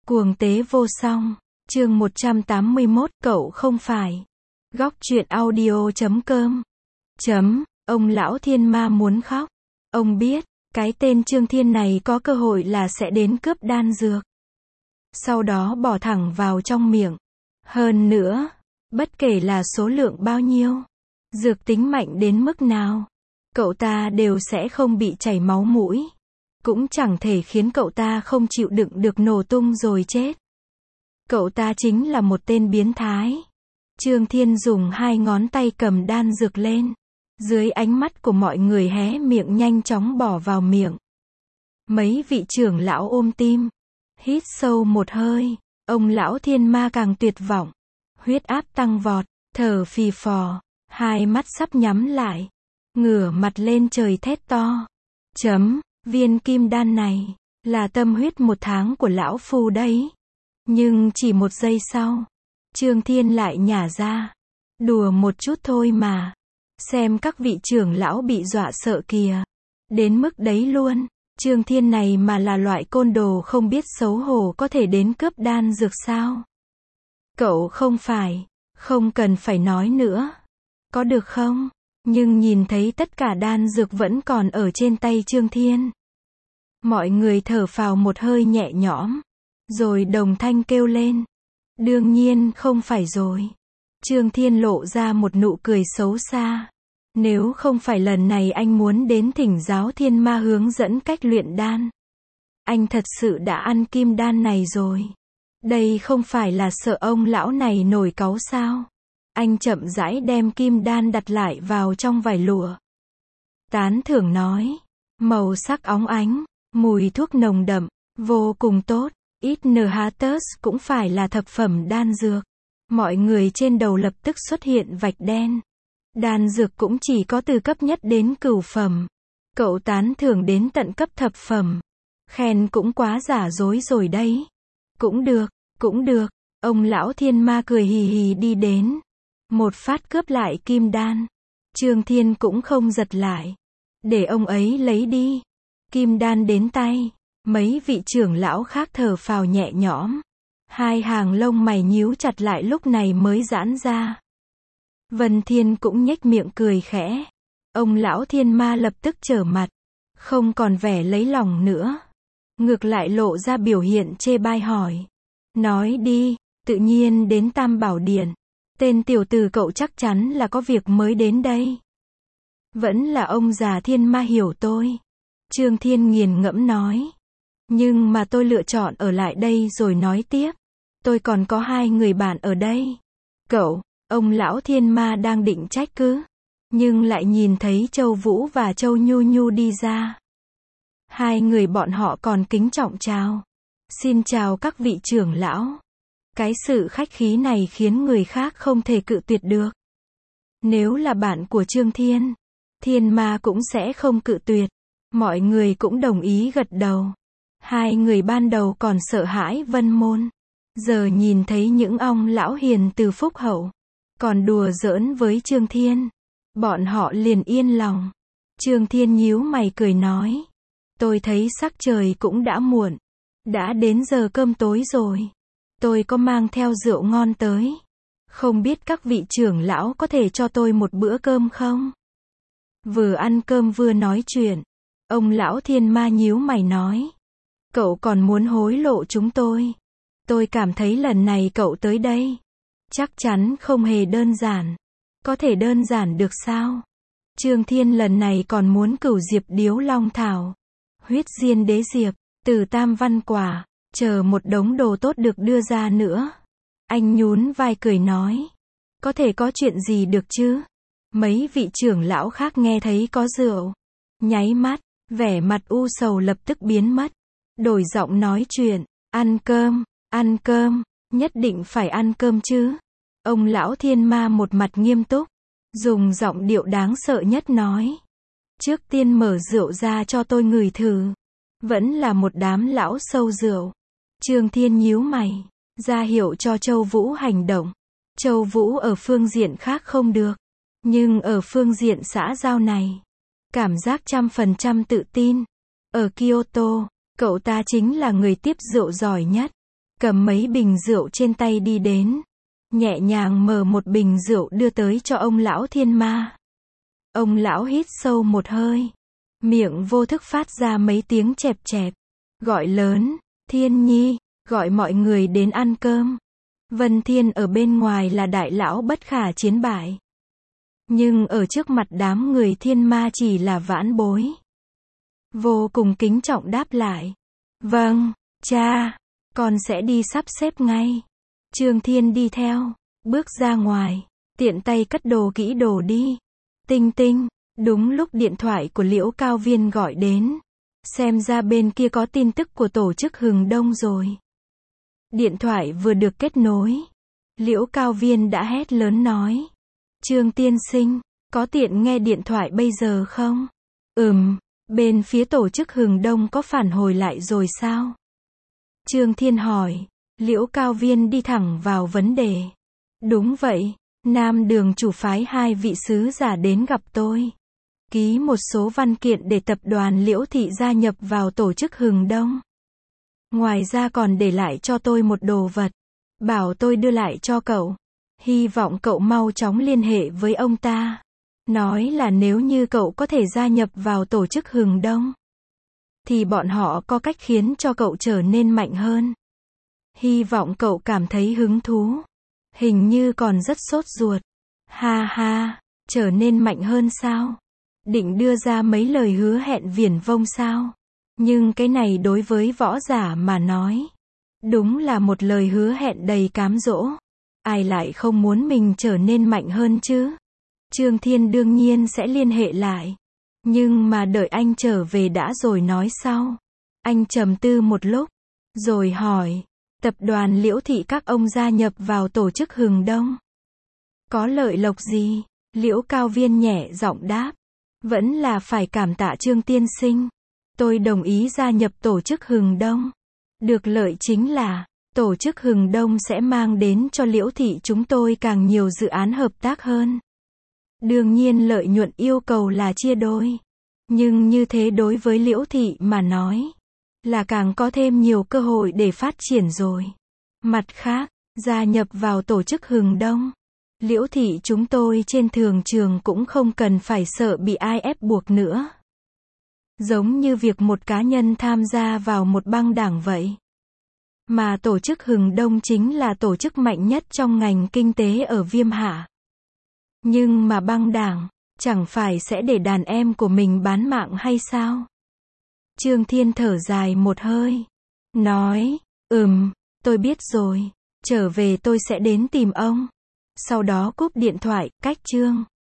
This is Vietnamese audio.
Cuồng tế vô song. Chương 181, cậu không phải. Góc truyện audio.com. Ông lão thiên ma muốn khóc. Ông biết, cái tên Trương Thiên này có cơ hội là sẽ đến cướp đan dược. Sau đó bỏ thẳng vào trong miệng. Hơn nữa, bất kể là số lượng bao nhiêu, dược tính mạnh đến mức nào, cậu ta đều sẽ không bị chảy máu mũi. Cũng chẳng thể khiến cậu ta không chịu đựng được nổ tung rồi chết. Cậu ta chính là một tên biến thái. Trương Thiên dùng hai ngón tay cầm đan dược lên. Dưới ánh mắt của mọi người hé miệng nhanh chóng bỏ vào miệng. Mấy vị trưởng lão ôm tim. Hít sâu một hơi. Ông lão thiên ma càng tuyệt vọng. Huyết áp tăng vọt. Thở phì phò. Hai mắt sắp nhắm lại. Ngửa mặt lên trời thét to. Viên kim đan này là tâm huyết 1 tháng của lão phu đấy. Nhưng chỉ 1 giây sau, Trương Thiên lại nhả ra. Đùa một chút thôi mà. Xem các vị trưởng lão bị dọa sợ kìa. Đến mức đấy luôn. Trương Thiên này mà là loại côn đồ không biết xấu hổ có thể đến cướp đan dược sao? Cậu không phải. Không cần phải nói nữa. Có được không? Nhưng nhìn thấy tất cả đan dược vẫn còn ở trên tay Trương Thiên. Mọi người thở phào một hơi nhẹ nhõm. Rồi đồng thanh kêu lên. Đương nhiên không phải rồi. Trương Thiên lộ ra một nụ cười xấu xa. Nếu không phải lần này anh muốn đến thỉnh giáo thiên ma hướng dẫn cách luyện đan, anh thật sự đã ăn kim đan này rồi. Đây không phải là sợ ông lão này nổi cáu sao? Anh chậm rãi đem kim đan đặt lại vào trong vải lụa. Tán thưởng nói. Màu sắc óng ánh, mùi thuốc nồng đậm, vô cùng tốt. Inhatus cũng phải là thập phẩm đan dược. Mọi người trên đầu lập tức xuất hiện vạch đen. Đan dược cũng chỉ có từ cấp nhất đến cửu phẩm. Cậu tán thưởng đến tận cấp thập phẩm. Khen cũng quá giả dối rồi đấy. Cũng được, cũng được. Ông lão thiên ma cười hì hì đi đến. Một phát cướp lại kim đan. Trương Thiên cũng không giật lại. Để ông ấy lấy đi. Kim đan đến tay. Mấy vị trưởng lão khác thở phào nhẹ nhõm. Hai hàng lông mày nhíu chặt lại lúc này mới giãn ra. Vân Thiên cũng nhếch miệng cười khẽ. Ông lão thiên ma lập tức trở mặt. Không còn vẻ lấy lòng nữa. Ngược lại lộ ra biểu hiện chê bai hỏi. Nói đi, tự nhiên đến Tam Bảo Điện. Tên tiểu tử cậu chắc chắn là có việc mới đến đây. Vẫn là ông già thiên ma hiểu tôi. Trương Thiên nghiền ngẫm nói. Nhưng mà tôi lựa chọn ở lại đây rồi nói tiếp. Tôi còn có 2 người bạn ở đây. Cậu, ông lão thiên ma đang định trách cứ. Nhưng lại nhìn thấy Châu Vũ và Châu Nhu Nhu đi ra. 2 người bọn họ còn kính trọng chào. Xin chào các vị trưởng lão. Cái sự khách khí này khiến người khác không thể cự tuyệt được. Nếu là bạn của Trương Thiên, thiên ma cũng sẽ không cự tuyệt. Mọi người cũng đồng ý gật đầu. 2 người ban đầu còn sợ hãi Vân Môn. Giờ nhìn thấy những ông lão hiền từ phúc hậu, còn đùa giỡn với Trương Thiên. Bọn họ liền yên lòng. Trương Thiên nhíu mày cười nói. Tôi thấy sắc trời cũng đã muộn. Đã đến giờ cơm tối rồi. Tôi có mang theo rượu ngon tới. Không biết các vị trưởng lão có thể cho tôi một bữa cơm không? Vừa ăn cơm vừa nói chuyện. Ông lão thiên ma nhíu mày nói. Cậu còn muốn hối lộ chúng tôi. Tôi cảm thấy lần này cậu tới đây chắc chắn không hề đơn giản. Có thể đơn giản được sao? Trương Thiên lần này còn muốn cửu diệp điếu long thảo, huyết diên đế diệp, từ tam văn quả, chờ một đống đồ tốt được đưa ra nữa. Anh nhún vai cười nói. Có thể có chuyện gì được chứ? Mấy vị trưởng lão khác nghe thấy có rượu. Nháy mắt, vẻ mặt u sầu lập tức biến mất. Đổi giọng nói chuyện. Ăn cơm, nhất định phải ăn cơm chứ. Ông lão thiên ma một mặt nghiêm túc. Dùng giọng điệu đáng sợ nhất nói. Trước tiên mở rượu ra cho tôi ngửi thử. Vẫn là một đám lão sâu rượu. Trương Thiên nhíu mày. Ra hiệu cho Châu Vũ hành động. Châu Vũ ở phương diện khác không được. Nhưng ở phương diện xã giao này, cảm giác 100% tự tin. Ở Kyoto, cậu ta chính là người tiếp rượu giỏi nhất. cầm mấy bình rượu trên tay đi đến, nhẹ nhàng mở một bình rượu đưa tới cho ông lão Thiên Ma. Ông lão hít sâu một hơi, miệng vô thức phát ra mấy tiếng chẹp chẹp, gọi lớn, Thiên Nhi, gọi mọi người đến ăn cơm. Vân Thiên ở bên ngoài là đại lão bất khả chiến bại, nhưng ở trước mặt đám người Thiên Ma chỉ là vãn bối. Vô cùng kính trọng đáp lại, vâng, cha, con sẽ đi sắp xếp ngay. Trương Thiên đi theo, bước ra ngoài, tiện tay cất đồ kỹ đồ đi. Tinh tinh, đúng lúc điện thoại của Liễu Cao Viên gọi đến. Xem ra bên kia có tin tức của tổ chức Hừng Đông rồi. Điện thoại vừa được kết nối, Liễu Cao Viên đã hét lớn nói, Trương tiên sinh, có tiện nghe điện thoại bây giờ không? Bên phía tổ chức Hừng Đông có phản hồi lại rồi sao? Trương Thiên hỏi. Liễu Cao Viên đi thẳng vào vấn đề. Đúng vậy, Nam Đường chủ phái 2 vị sứ giả đến gặp tôi, ký một số văn kiện để tập đoàn Liễu Thị gia nhập vào tổ chức Hừng Đông. Ngoài ra còn để lại cho tôi một đồ vật, bảo tôi đưa lại cho cậu. Hy vọng cậu mau chóng liên hệ với ông ta. Nói là nếu như cậu có thể gia nhập vào tổ chức Hừng Đông, thì bọn họ có cách khiến cho cậu trở nên mạnh hơn. Hy vọng cậu cảm thấy hứng thú. Hình như còn rất sốt ruột. Ha ha, trở nên mạnh hơn sao? Định đưa ra mấy lời hứa hẹn viển vông sao? Nhưng cái này đối với võ giả mà nói, đúng là một lời hứa hẹn đầy cám dỗ. Ai lại không muốn mình trở nên mạnh hơn chứ? Trương Thiên đương nhiên sẽ liên hệ lại. Nhưng mà đợi anh trở về đã rồi nói sau. Anh trầm tư một lúc, rồi hỏi, tập đoàn Liễu Thị các ông gia nhập vào tổ chức Hừng Đông, có lợi lộc gì? Liễu Cao Viên nhẹ giọng đáp, vẫn là phải cảm tạ Trương tiên sinh. Tôi đồng ý gia nhập tổ chức Hừng Đông. Được lợi chính là, tổ chức Hừng Đông sẽ mang đến cho Liễu Thị chúng tôi càng nhiều dự án hợp tác hơn. Đương nhiên lợi nhuận yêu cầu là chia đôi. Nhưng như thế đối với Liễu Thị mà nói, là càng có thêm nhiều cơ hội để phát triển rồi. Mặt khác, gia nhập vào tổ chức Hừng Đông, Liễu Thị chúng tôi trên thường trường cũng không cần phải sợ bị ai ép buộc nữa. Giống như việc một cá nhân tham gia vào một băng đảng vậy. Mà tổ chức Hừng Đông chính là tổ chức mạnh nhất trong ngành kinh tế ở Viêm Hạ. Nhưng mà băng đảng, chẳng phải sẽ để đàn em của mình bán mạng hay sao? Trương Thiên thở dài một hơi, nói, tôi biết rồi, trở về tôi sẽ đến tìm ông. Sau đó cúp điện thoại, cách Trương